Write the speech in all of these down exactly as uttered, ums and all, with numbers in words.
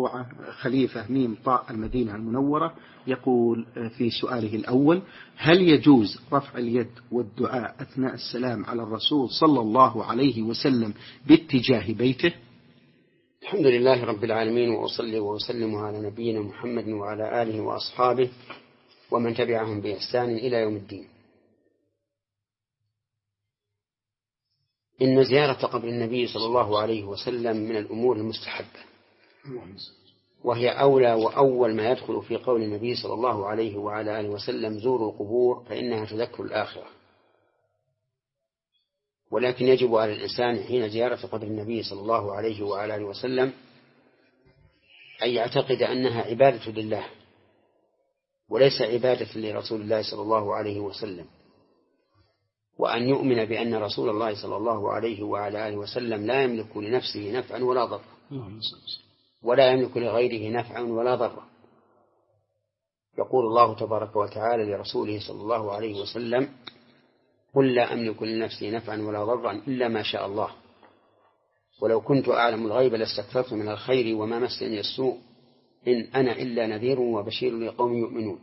هو خليفة ميم طاء المدينة المنورة، يقول في سؤاله الأول: هل يجوز رفع اليد والدعاء أثناء السلام على الرسول صلى الله عليه وسلم باتجاه بيته؟ الحمد لله رب العالمين، وأصلي وأسلم على نبينا محمد وعلى آله وأصحابه ومن تبعهم بإحسان إلى يوم الدين. إن زيارة قبر النبي صلى الله عليه وسلم من الأمور المستحبة، وهي أولى وأول ما يدخل في قول النبي صلى الله عليه وعلى آله وسلم: زوروا القبور فإنها تذكر الآخرة. ولكن يجب على الإنسان حين زيارة قبر النبي صلى الله عليه وعلى آله وسلم أن يعتقد أنها عبادة لله وليس عبادة لرسول الله صلى الله عليه وسلم، وأن يؤمن بأن رسول الله صلى الله عليه وعلى آله وسلم لا يملك لنفسه نفعا ولا ضرا، ولا يملك لغيره نفعا ولا ضرا. يقول الله تبارك وتعالى لرسوله صلى الله عليه وسلم: قل لا أملك لنفسي نفعا ولا ضرا إلا ما شاء الله، ولو كنت أعلم الغيب لاستكثرت من الخير وما مسني السوء إن أنا إلا نذير وبشير لقوم يؤمنون.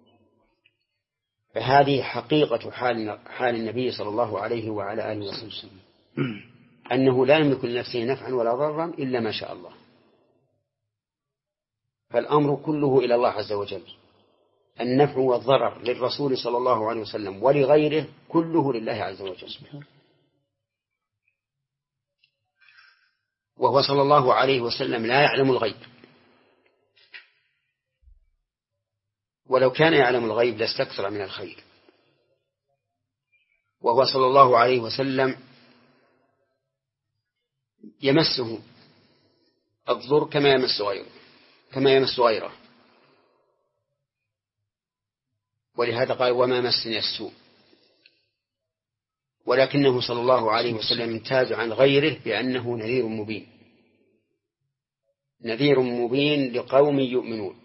فهذه حقيقة حال, حال النبي صلى الله عليه وعلى آله وسلم، أنه لا يملك لنفسه نفعا ولا ضرا إلا ما شاء الله، فالأمر كله إلى الله عز وجل. النفع والضرر للرسول صلى الله عليه وسلم ولغيره كله لله عز وجل. وهو صلى الله عليه وسلم لا يعلم الغيب، ولو كان يعلم الغيب لاستكثر من الخير. وهو صلى الله عليه وسلم يمسه الضر كما يمس غيره كما يمس غيره ولهذا قال: وما مسني السوء. ولكنه صلى الله عليه وسلم امتاز عن غيره بأنه نذير مبين، نذير مبين لقوم يؤمنون.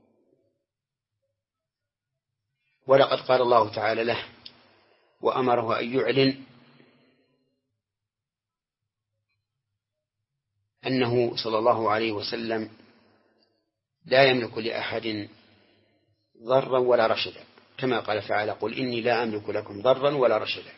ولقد قال الله تعالى له وأمره أن يعلن أنه صلى الله عليه وسلم لا يملك لأحد ضرا ولا رشدا، كما قال تعالى: قل إني لا أملك لكم ضرا ولا رشدا.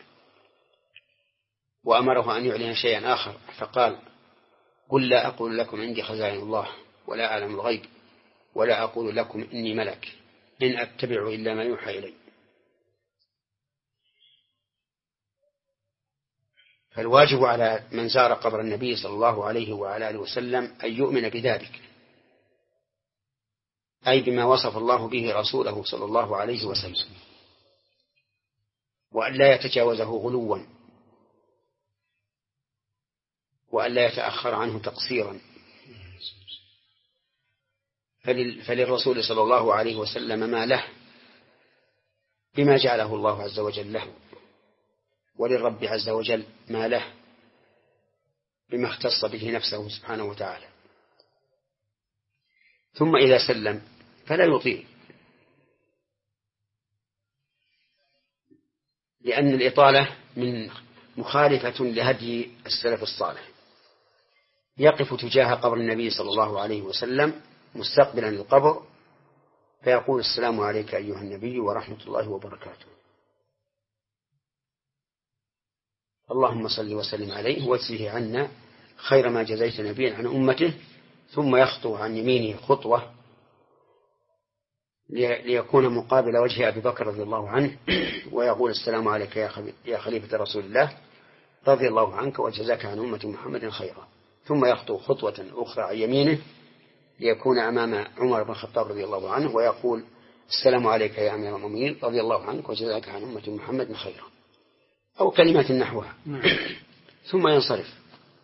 وأمره أن يعلن شيئا آخر فقال: قل لا أقول لكم عندي خزائن الله ولا أعلم الغيب ولا أقول لكم إني ملك إن أتبع إلا ما يوحى إلي. فالواجب على من زار قبر النبي صلى الله عليه وعلى آله وسلم أن يؤمن بذلك، أي بما وصف الله به رسوله صلى الله عليه وسلم، وأن لا يتجاوزه غلوا، وأن لا يتأخر عنه تقصيرا. فللرسول صلى الله عليه وسلم ما له بما جعله الله عز وجل له، وللرب عز وجل ما له بما اختص به نفسه سبحانه وتعالى. ثم إذا سلم فلا يطيل، لأن الإطالة من مخالفة لهدي السلف الصالح. يقف تجاه قبر النبي صلى الله عليه وسلم مستقبلا القبر فيقول: السلام عليك أيها النبي ورحمة الله وبركاته، اللهم صل وسلم عليه واجزه عنا خير ما جزيت نبيا عن أمته. ثم يخطو عن يمينه خطوة ليكون مقابل وجه أبي بكر رضي الله عنه ويقول: السلام عليك يا خليفة رسول الله رضي الله عنك وجزاك عن أمة محمد خيرا. ثم يخطو خطوة أخرى عن يمينه ليكون أمام عمر بن الخطاب رضي الله عنه ويقول: السلام عليك يا أمير المؤمنين رضي الله عنك وجزاك عن أمة محمد خيرا، أو كلمات نحوها. ثم ينصرف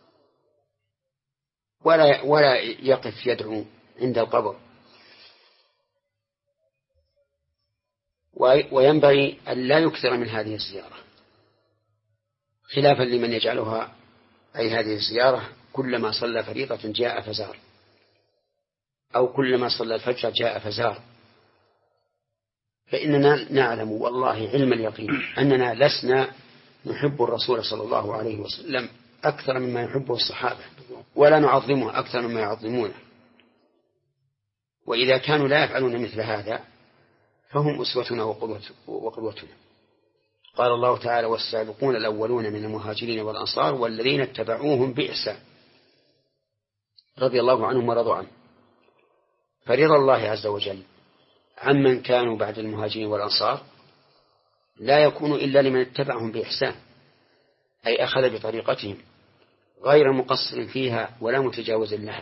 ولا ولا يقف يدعو عند القبر. وينبغي أن لا يكثر من هذه الزيارة، خلافا لمن يجعلها أي هذه الزيارة كلما صلى فريضة جاء فزار، أو كلما صلى الفجر جاء فزار. فإننا نعلم والله علم اليقين أننا لسنا نحب الرسول صلى الله عليه وسلم أكثر مما يحبه الصحابة، ولا نعظمه أكثر مما يعظمونه، وإذا كانوا لا يفعلون مثل هذا فهم أسوتنا وقدوتنا. قال الله تعالى: والسابقون الأولون من المهاجرين والأنصار والذين اتبعوهم بإحسان رضي الله عنهم ورضوا عنه. فرضا الله عز وجل عمن كانوا بعد المهاجرين والأنصار لا يكون إلا لمن اتبعهم بإحسان، أي أخذ بطريقتهم غير مقصر فيها ولا متجاوز لها.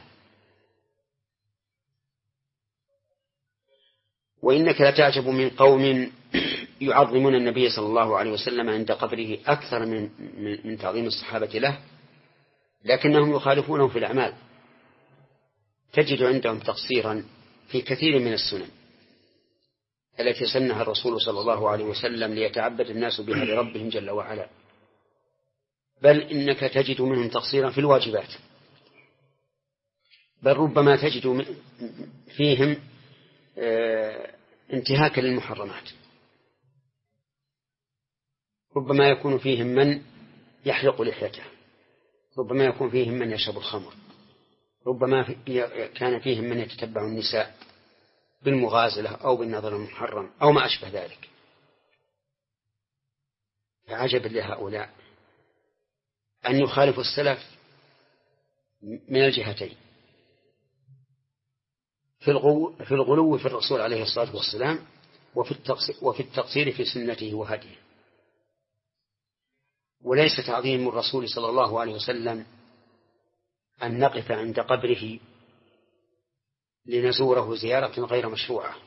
وإنك لتعجب من قوم يعظمون النبي صلى الله عليه وسلم عند قبره أكثر من, من تعظيم الصحابة له، لكنهم يخالفونه في الأعمال. تجد عندهم تقصيرا في كثير من السنن التي سنها الرسول صلى الله عليه وسلم ليتعبد الناس بها لربهم جل وعلا، بل إنك تجد منهم تقصيرا في الواجبات، بل ربما تجد فيهم انتهاكا للمحرمات. ربما يكون فيهم من يحلق لحيته، ربما يكون فيهم من يشرب الخمر، ربما كان فيهم من يتتبع النساء بالمغازلة أو بالنظر المحرم أو ما أشبه ذلك. فعجب لهؤلاء أن يخالفوا السلف من الجهتين، في الغلو في, الغلو في الرسول عليه الصلاة والسلام وفي التقصير في سنته وهديه. وليس تعظيم الرسول صلى الله عليه وسلم أن نقف عند قبره لنزوره زيارة غير مشروعة،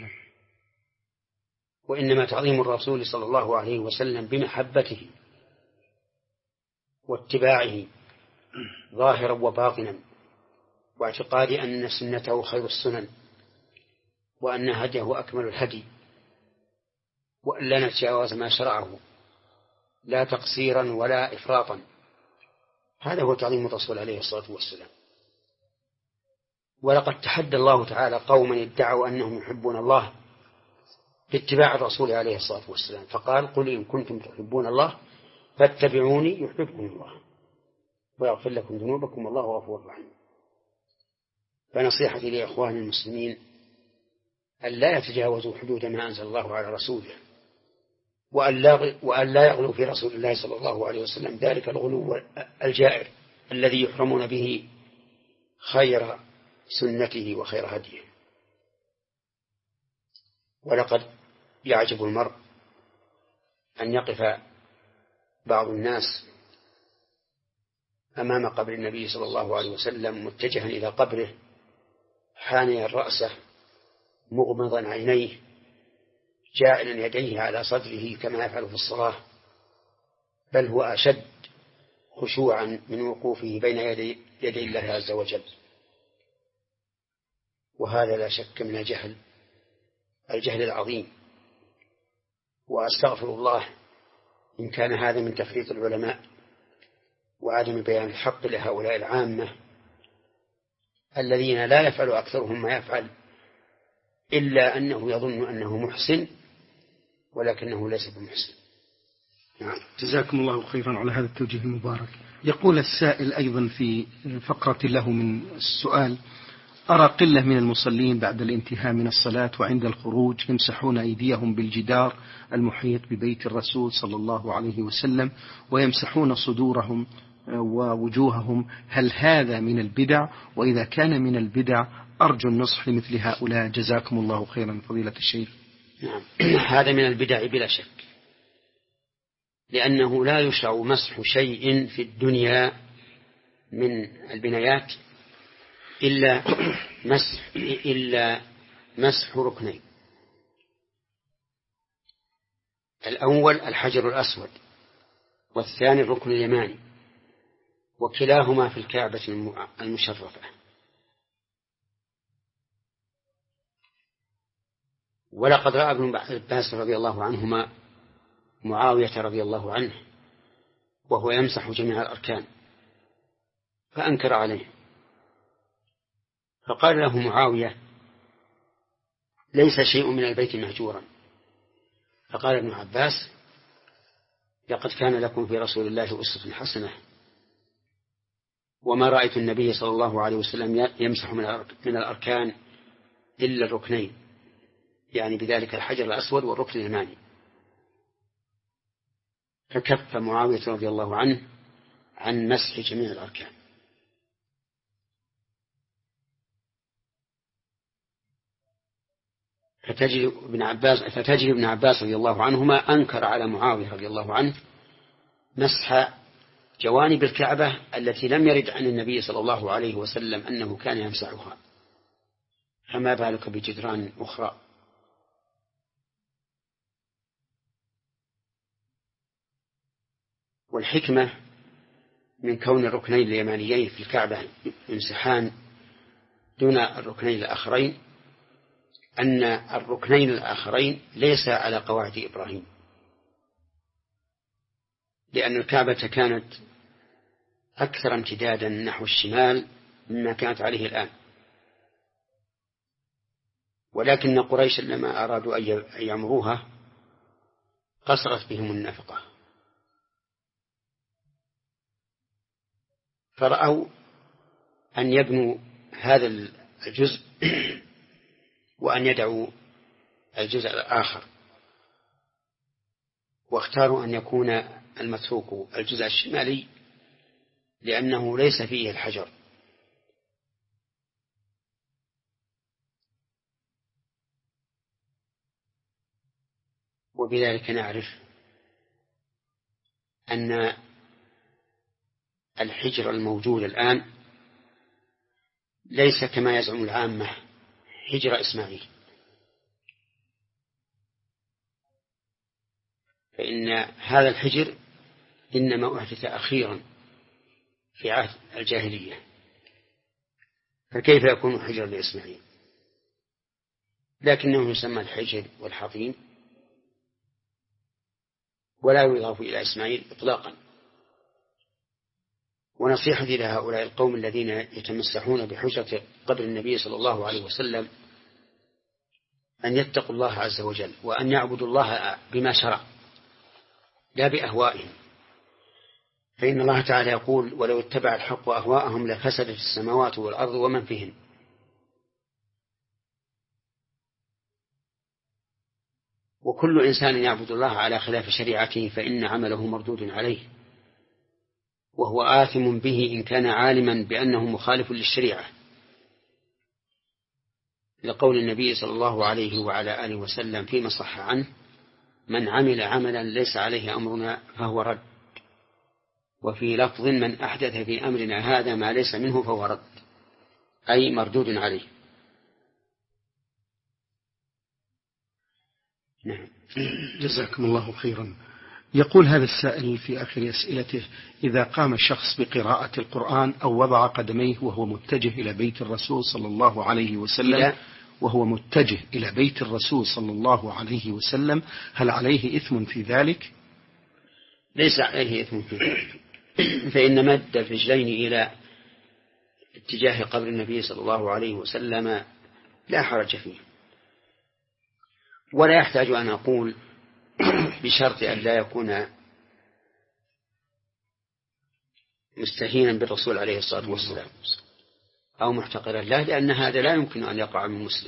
وإنما تعظيم الرسول صلى الله عليه وسلم بمحبته واتباعه ظاهرا وباطنا، واعتقاد أن سنته خير السنن، وأن هديه أكمل الهدي، وأن لا نتجاوز ما شرعه لا تقصيرا ولا إفراطا. هذا هو تعظيم الرسول عليه الصلاة والسلام. ولقد تحدى الله تعالى قوما ادعوا أنهم يحبون الله باتباع الرسول عليه الصلاة والسلام، فقال: قل إن كنتم تحبون الله فاتبعوني يحببكم الله ويغفر لكم ذنوبكم والله غفور رحيم. فنصيحتي لإخواني المسلمين أن لا يتجاوزوا حدود ما أنزل الله على رسوله، وأن لا يغلوا في رسول الله صلى الله عليه وسلم ذلك الغلو الجائر الذي يحرمون به خير سنته وخير هديه. ولقد يعجب المرء أن يقف بعض الناس أمام قبر النبي صلى الله عليه وسلم متجها إلى قبره حانيا رأسه مغمضا عينيه جاعلا يديه على صدره كما يفعل في الصلاة، بل هو أشد خشوعا من وقوفه بين يدي, يدي الله عز وجل. وهذا لا شك من الجهل الجهل العظيم. وأستغفر الله إن كان هذا من تفريط العلماء وعدم بيان الحق لهؤلاء العامة الذين لا يفعل أكثرهم ما يفعل إلا أنه يظن أنه محسن ولكنه ليس بمحسن. نعم. جزاكم الله خيرا على هذا التوجيه المبارك. يقول السائل أيضا في فقرة له من السؤال: أرى قلة من المصلين بعد الانتهاء من الصلاة وعند الخروج يمسحون أيديهم بالجدار المحيط ببيت الرسول صلى الله عليه وسلم ويمسحون صدورهم ووجوههم، هل هذا من البدع؟ وإذا كان من البدع أرجو النصح لمثل هؤلاء جزاكم الله خيرا فضيلة الشيخ. نعم. هذا من البدع بلا شك، لأنه لا يشرع مسح شيء في الدنيا من البنايات إلا مسح إلا مسح ركنين: الأول الحجر الأسود، والثاني الركن اليماني، وكلاهما في الكعبة المشرفة. ولقد رأى ابن عباس رضي الله عنهما معاوية رضي الله عنه وهو يمسح جميع الأركان فأنكر عليه، فقال له معاوية: ليس شيء من البيت مهجورا. فقال ابن عباس: لقد كان لكم في رسول الله أسوة حسنة، وما رأيت النبي صلى الله عليه وسلم يمسح من الأركان إلا الركنين، يعني بذلك الحجر الأسود والركن اليماني. فكف معاوية رضي الله عنه عن مسح جميع الأركان. فتجد ابن عباس فتجد ابن عباس رضي الله عنهما أنكر على معاوية رضي الله عنه مسح جوانب الكعبة التي لم يرد عن النبي صلى الله عليه وسلم أنه كان يمسحها، فما بالك بجدران أخرى. والحكمة من كون الركنين اليمانيين في الكعبة يمسحان دون الركنين الآخرين أن الركنين الآخرين ليس على قواعد إبراهيم، لأن الكعبة كانت أكثر امتدادا نحو الشمال مما كانت عليه الآن، ولكن قريش لما أرادوا أن يعمروها قصرت بهم النفقة، فرأوا أن يبنوا هذا الجزء وأن يدعوا الجزء الآخر، واختاروا أن يكون المتروك الجزء الشمالي لأنه ليس فيه الحجر. وبذلك نعرف أن الحجر الموجود الآن ليس كما يزعم العامة حجر إسماعيل، فإن هذا الحجر إنما أحدث أخيرا في عهد الجاهلية، فكيف يكون حجر لإسماعيل؟ لكنه يسمى الحجر والحطيم ولا يضاف إلى إسماعيل إطلاقا. ونصيحتي لهؤلاء القوم الذين يتمسحون بحجرة قبر النبي صلى الله عليه وسلم أن يتقوا الله عز وجل وأن يعبدوا الله بما شرع لا بأهوائهم، فإن الله تعالى يقول: ولو اتبع الحق أهواءهم لفسدت السماوات والأرض ومن فيهن. وكل إنسان يعبد الله على خلاف شريعته فإن عمله مردود عليه، وهو آثم به إن كان عالما بأنه مخالف للشريعة، لقول النبي صلى الله عليه وعلى آله وسلم فيما صح عنه: من عمل عملا ليس عليه أمرنا فهو رد. وفي لفظ: من أحدث في أمرنا هذا ما ليس منه فهو رد، أي مردود عليه. نعم. جزاكم الله خيرا. يقول هذا السائل في آخر أسئلته: إذا قام شخص بقراءة القرآن أو وضع قدميه وهو متجه إلى بيت الرسول صلى الله عليه وسلم وهو متجه إلى بيت الرسول صلى الله عليه وسلم هل عليه إثم في ذلك؟ ليس عليه إثم في ذلك، فإن مد الرجلين إلى اتجاه قبر النبي صلى الله عليه وسلم لا حرج فيه، ولا يحتاج أن أقول بشرط أن لا يكون مستهينا بالرسول عليه الصلاة والسلام أو محتقرا له، لأن هذا لا يمكن أن يقع من مسلم.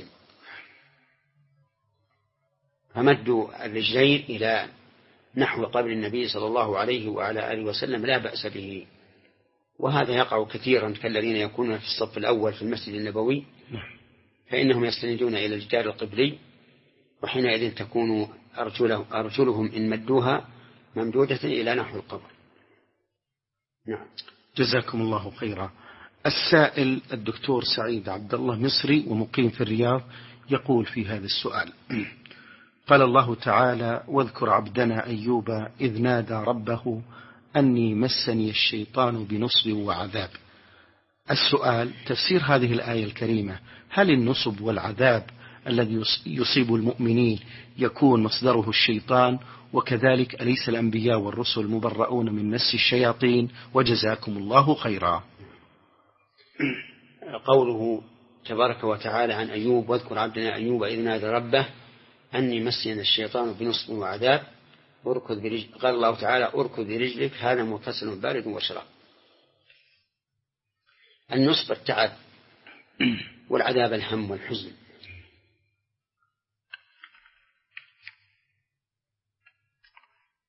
فمد الرجلين إلى نحو قبر النبي صلى الله عليه وعلى آله وسلم لا بأس به، وهذا يقع كثيرا كالذين يكونون في الصف الأول في المسجد النبوي، فإنهم يستندون إلى الجدار القبلي، وحينئذ تكون أرجلهم, أرجلهم إن مدوها ممدودة إلى نحو القبر. نعم. جزاكم الله خيرا. السائل الدكتور سعيد عبد الله مصري ومقيم في الرياض يقول في هذا السؤال: قال الله تعالى: واذكر عبدنا أيوب إذ نادى ربه أني مسني الشيطان بنصب وعذاب. السؤال: تفسير هذه الآية الكريمة، هل النصب والعذاب الذي يصيب المؤمنين يكون مصدره الشيطان؟ وكذلك أليس الأنبياء والرسل مبرؤون من مس الشياطين؟ وجزاكم الله خيرا. قوله تبارك وتعالى عن أيوب: واذكر عبدنا أيوب إذ نادى ربه أني مسني الشيطان بنصب وعذاب، أركض برجل. قال الله تعالى: أركض برجلك هذا مغتسل بارد وشراب. النصب التعب، والعذاب الهم والحزن.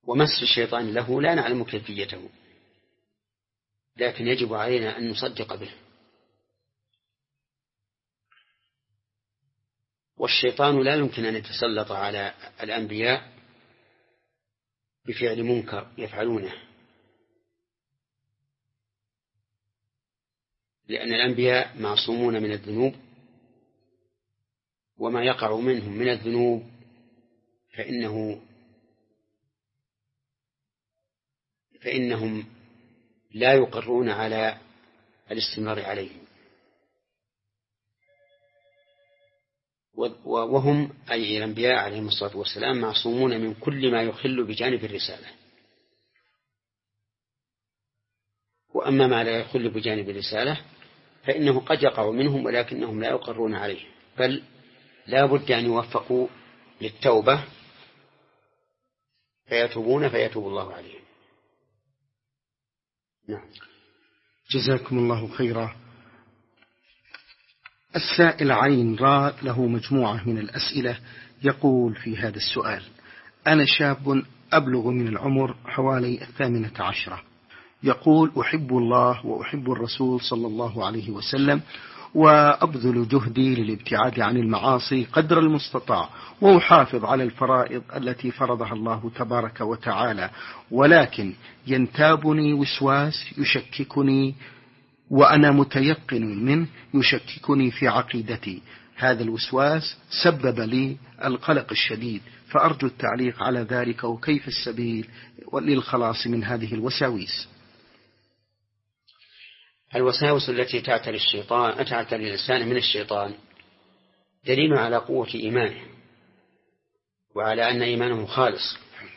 ومس الشيطان له لا نعلم كيفيته، لكن يجب علينا أن نصدق به. والشيطان لا يمكن أن يتسلط على الأنبياء بفعل منكر يفعلونه، لأن الأنبياء معصومون من الذنوب، وما يقع منهم من الذنوب فإنه فإنهم لا يقرون على الاستمرار عليه، وهم أي الأنبياء عليهم الصلاة والسلام معصومون من كل ما يخل بجانب الرسالة. وأما ما لا يخل بجانب الرسالة فإنه قد يقع منهم ولكنهم لا يقرون عليه، بل لا بد أن يوفقوا للتوبة فيتوبون فيتوب الله عليهم. نعم. جزاكم الله خيرا. السائل عين راء له مجموعة من الأسئلة، يقول في هذا السؤال: أنا شاب أبلغ من العمر حوالي الثامنة عشرة، يقول أحب الله وأحب الرسول صلى الله عليه وسلم، وأبذل جهدي للابتعاد عن المعاصي قدر المستطاع، وأحافظ على الفرائض التي فرضها الله تبارك وتعالى، ولكن ينتابني وسواس يشككني وأنا متيقن منه، يشككني في عقيدتي. هذا الوسواس سبب لي القلق الشديد، فأرجو التعليق على ذلك، وكيف السبيل للخلاص من هذه الوساويس. الوساوس التي تعتري الشيطان تعتري الإنسان من الشيطان دليل على قوة إيمانه وعلى أن إيمانه خالص،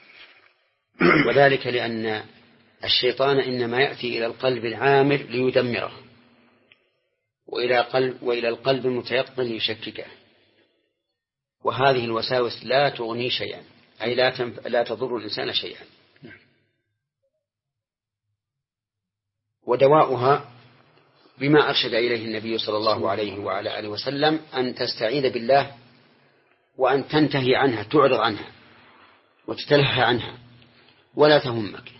وذلك لأن الشيطان إنما يأتي إلى القلب العامر ليدمره، وإلى قلب وإلى القلب المتيقن ليشككه، وهذه الوساوس لا تغني شيئا، أي لا تنف... لا تضر الإنسان شيئا. ودواؤها بما أرشد إليه النبي صلى الله عليه وعلى آله وسلم، أن تستعيذ بالله وأن تنتهي عنها، تعرض عنها وتتلهى عنها ولا تهمك،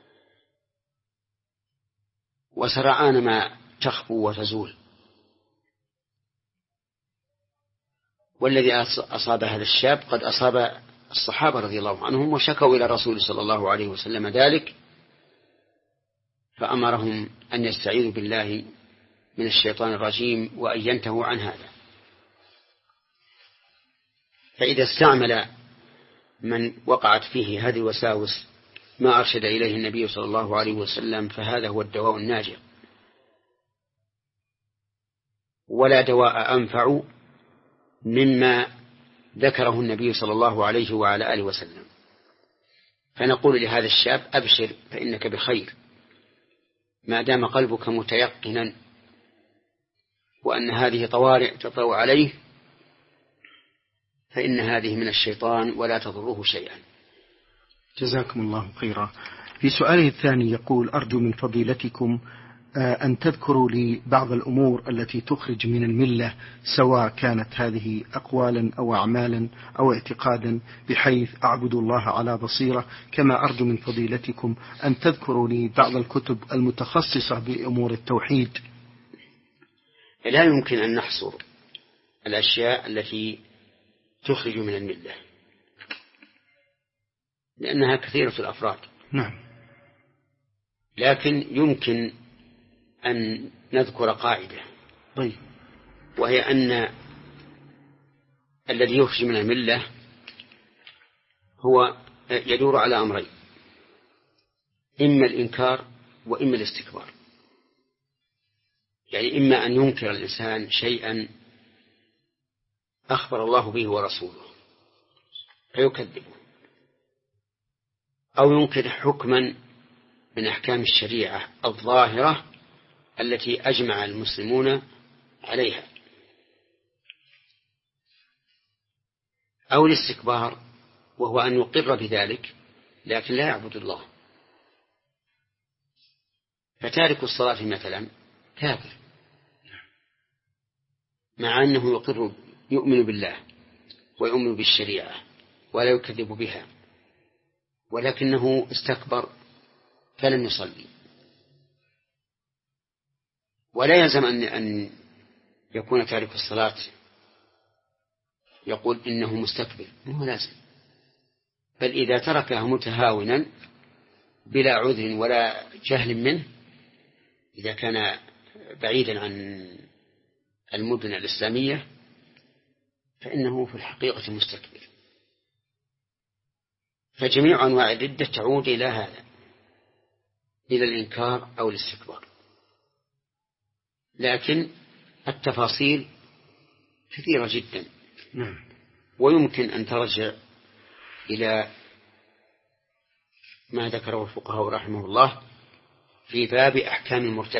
وسرعان ما تخفو وتزول. والذي أصاب هذا الشاب قد أصاب الصحابة رضي الله عنهم، وشكوا إلى الرسول صلى الله عليه وسلم ذلك، فأمرهم أن يستعيذوا بالله من الشيطان الرجيم وأن ينتهوا عن هذا. فإذا استعمل من وقعت فيه هذه الوساوس ما أرشد إليه النبي صلى الله عليه وسلم فهذا هو الدواء الناجع، ولا دواء أنفع مما ذكره النبي صلى الله عليه وعلى آله وسلم. فنقول لهذا الشاب: أبشر فإنك بخير، ما دام قلبك متيقنا وأن هذه طوارئ تطوى عليه، فإن هذه من الشيطان ولا تضره شيئا. جزاكم الله خيرا. في سؤاله الثاني يقول: أرجو من فضيلتكم أن تذكروا لي بعض الأمور التي تخرج من الملة، سواء كانت هذه أقوالا أو أعمالا أو اعتقادا، بحيث أعبد الله على بصيرة. كما أرجو من فضيلتكم أن تذكروا لي بعض الكتب المتخصصة بأمور التوحيد. لا يمكن أن نحصر الأشياء التي تخرج من الملة، لأنها كثيرة الأفراد. نعم. لكن يمكن أن نذكر قاعدة، طيب، وهي أن الذي يخرج من الملة هو يدور على أمرين: إما الإنكار وإما الاستكبار. يعني إما أن ينكر الإنسان شيئا أخبر الله به ورسوله فيكذبه، أو ينكر حكما من أحكام الشريعة الظاهرة التي أجمع المسلمون عليها، أو الاستكبار وهو أن يقر بذلك لكن لا يعبد الله. فتارك الصلاة مثلا كافر، مع أنه يقر يؤمن بالله ويؤمن بالشريعة ولا يكذب بها، ولكنه استكبر فلم يصلي. ولا يلزم أن أن يكون تارك الصلاة يقول إنه مستكبر، مو لازم، بل إذا تركها متهاونا بلا عذر ولا جهل منه، إذا كان بعيدا عن المدن الإسلامية فإنه في الحقيقة مستكبر. فجميع أنواع الردة تعود إلى هذا، إلى الإنكار أو الاستكبار. لكن التفاصيل كثيرة جدا، ويمكن أن ترجع إلى ما ذكره الفقهاء رحمه الله في باب أحكام المرتد.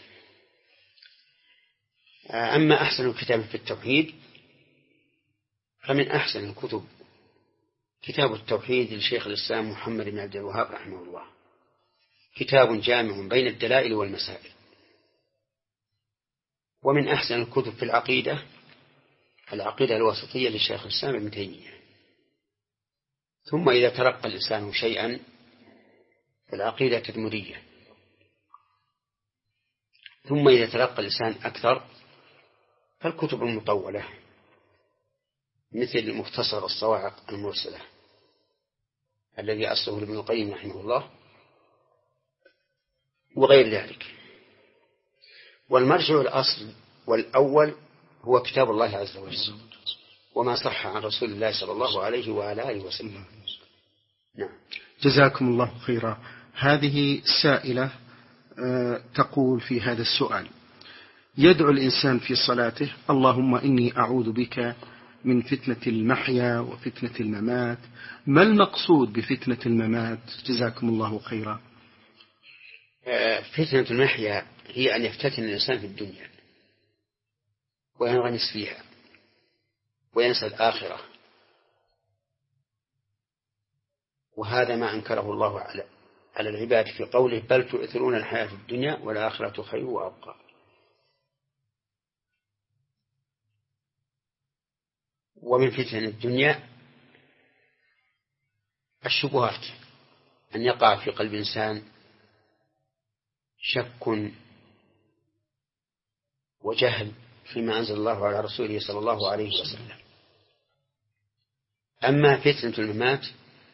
أما أحسن الكتاب في التوحيد فمن أحسن الكتب كتاب التوحيد لشيخ الإسلام محمد بن عبد الوهاب رحمه الله، كتاب جامع بين الدلائل والمسائل. ومن أحسن الكتب في العقيدة العقيدة الوسطية للشيخ الإسلام ابن تيمية. ثم إذا ترقى الإنسان شيئا فالعقيدة التدمرية. ثم إذا ترقى الإنسان أكثر فالكتب المطولة مثل مختصر الصواعق المرسلة الذي أصله ابن القيم رحمه الله وغير ذلك. والمرجع الأصل والأول هو كتاب الله عز وجل وما صح عن رسول الله صلى الله عليه وعلى آله وسلم. نعم. جزاكم الله خيرا. هذه سائلة تقول في هذا السؤال: يدعو الإنسان في صلاته اللهم إني أعوذ بك من فتنة المحيا وفتنة الممات، ما المقصود بفتنة الممات؟ جزاكم الله خيرا. فتنة المحيا هي أن يفتتن الإنسان في الدنيا وينغمس فيها وينسى الآخرة، وهذا ما أنكره الله على على العباد في قوله بل تؤثرون الحياة الدنيا والآخرة خير وأبقى. ومن فتن الدنيا الشبهات، أن يقع في قلب إنسان شك وجهل فيما أنزل الله على رسوله صلى الله عليه وسلم. أما فتنة الممات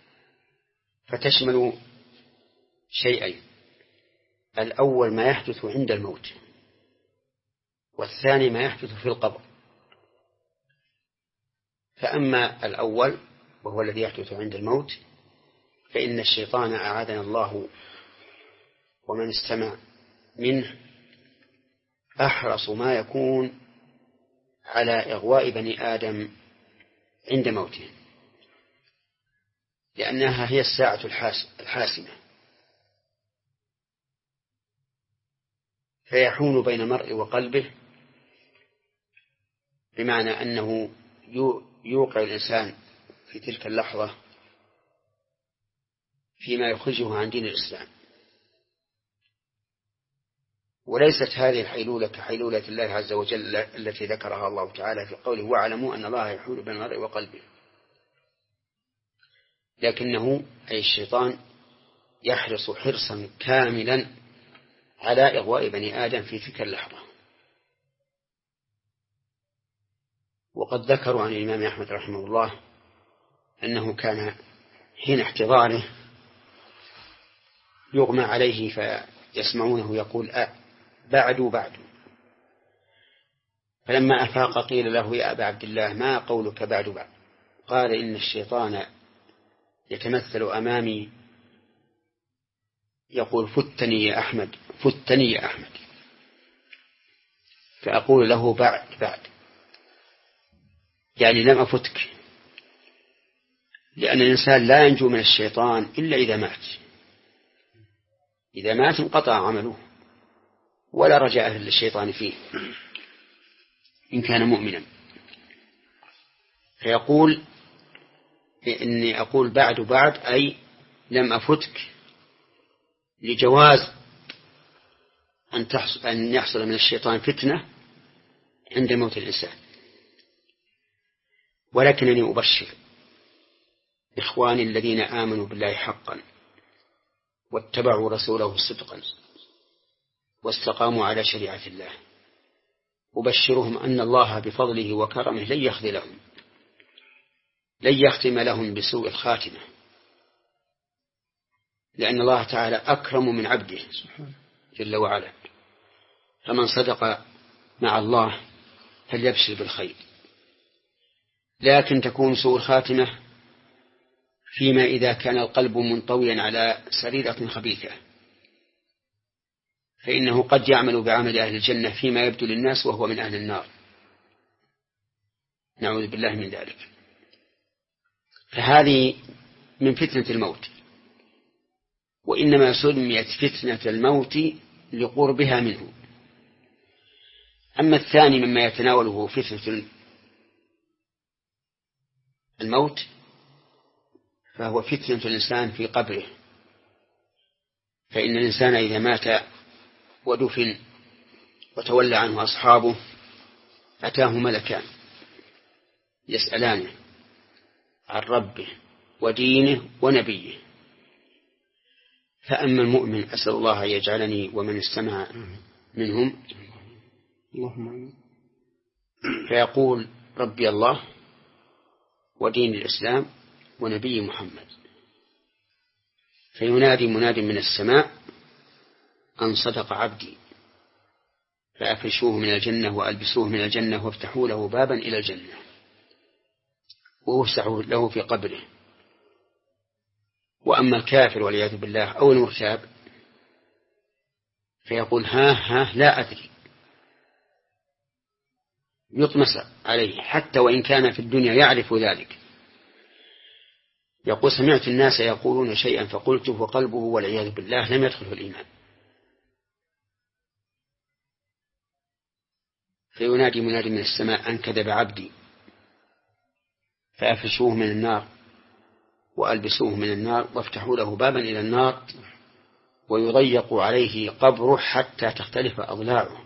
فتشمل شيئين: الأول ما يحدث عند الموت، والثاني ما يحدث في القبر. فأما الأول وهو الذي يحدث عند الموت فإن الشيطان أعاذنا الله ومن استمع منه أحرص ما يكون على إغواء بني آدم عند موته، لأنها هي الساعة الحاسمة، فيحول بين المرء وقلبه، بمعنى أنه يوقع الإنسان في تلك اللحظة فيما يخرجه عن دين الإسلام. وليست هذه الحيلولة كحيلولة الله عز وجل التي ذكرها الله تعالى في قوله واعلموا أن الله يحول بين المرء وقلبه، لكنه أي الشيطان يحرص حرصا كاملا على إغواء بني آدم في تلك اللحظة. وقد ذكروا عن الإمام أحمد رحمه الله أنه كان حين احتضاره يغمى عليه فيسمعونه يقول أه بعد بعد، فلما أفاق قيل له يا أبا عبد الله ما قولك بعد بعد؟ قال إن الشيطان يتمثل أمامي يقول فتني يا أحمد فتني يا أحمد، فأقول له بعد بعد، يعني لم أفتك، لأن الإنسان لا ينجو من الشيطان إلا إذا مات. إذا مات انقطع عمله ولا رجاء للشيطان فيه إن كان مؤمنا. فيقول إني أقول بعد بعد أي لم أفتك، لجواز أن تحصل أن يحصل من الشيطان فتنة عند موت الإنسان. ولكنني أبشر إخواني الذين آمنوا بالله حقا واتبعوا رسوله صدقا واستقاموا على شريعة الله أبشرهم أن الله بفضله وكرمه لن يخذلهم لن يختم لهم بسوء الخاتمة، لأن الله تعالى أكرم من عبده جل وعلا، فمن صدق مع الله فليبشر بالخير. لكن تكون سوء الخاتمة فيما إذا كان القلب منطويا على سريرة خبيثة، فإنه قد يعمل بعمل أهل الجنة فيما يبدو للناس وهو من أهل النار، نعوذ بالله من ذلك. فهذه من فتنة الموت، وإنما سميت فتنة الموت لقربها منه. أما الثاني مما يتناوله فتنة الموت فهو فتنة الإنسان في قبره، فإن الإنسان إذا مات ودفن وتولى عنه أصحابه أتاه ملكان يسألانه عن ربه ودينه ونبيه. فأما المؤمن أسأل الله أن يجعلني ومن استمع منهم فيقول ربي الله ودين الإسلام ونبي محمد، فينادي مناد من السماء أن صدق عبدي فأفرشوه من الجنة وألبسوه من الجنة وافتحوا له بابا إلى الجنة ووسعوا له في قبره. وأما الكافر والعياذ بالله أو المرتاب فيقول ها ها لا أدري، يطمس عليه حتى وإن كان في الدنيا يعرف ذلك، يقول سمعت الناس يقولون شيئا فقلته وقلبه والعياذ بالله لم يدخله الإيمان. فينادي منادي من السماء أن كذب عبدي فأفرشوه من النار وألبسوه من النار وافتحوا له بابا إلى النار ويضيق عليه قبره حتى تختلف أضلاعه.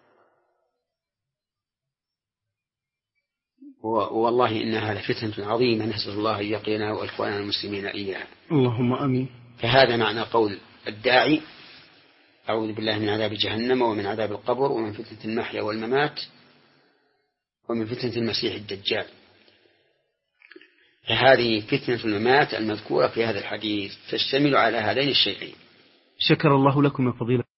والله إنها لفتنة عظيمة، نسأل الله أن يقينا وإخواننا المسلمين إياها. اللهم آمين. فهذا معنى قول الداعي أعوذ بالله من عذاب جهنم ومن عذاب القبر ومن فتنة المحيا والممات ومن فتنة المسيح الدجال. فهذه فتنة الممات المذكورة في هذا الحديث تشتمل على هذين الشيئين. شكر الله لكم يا فضيلة.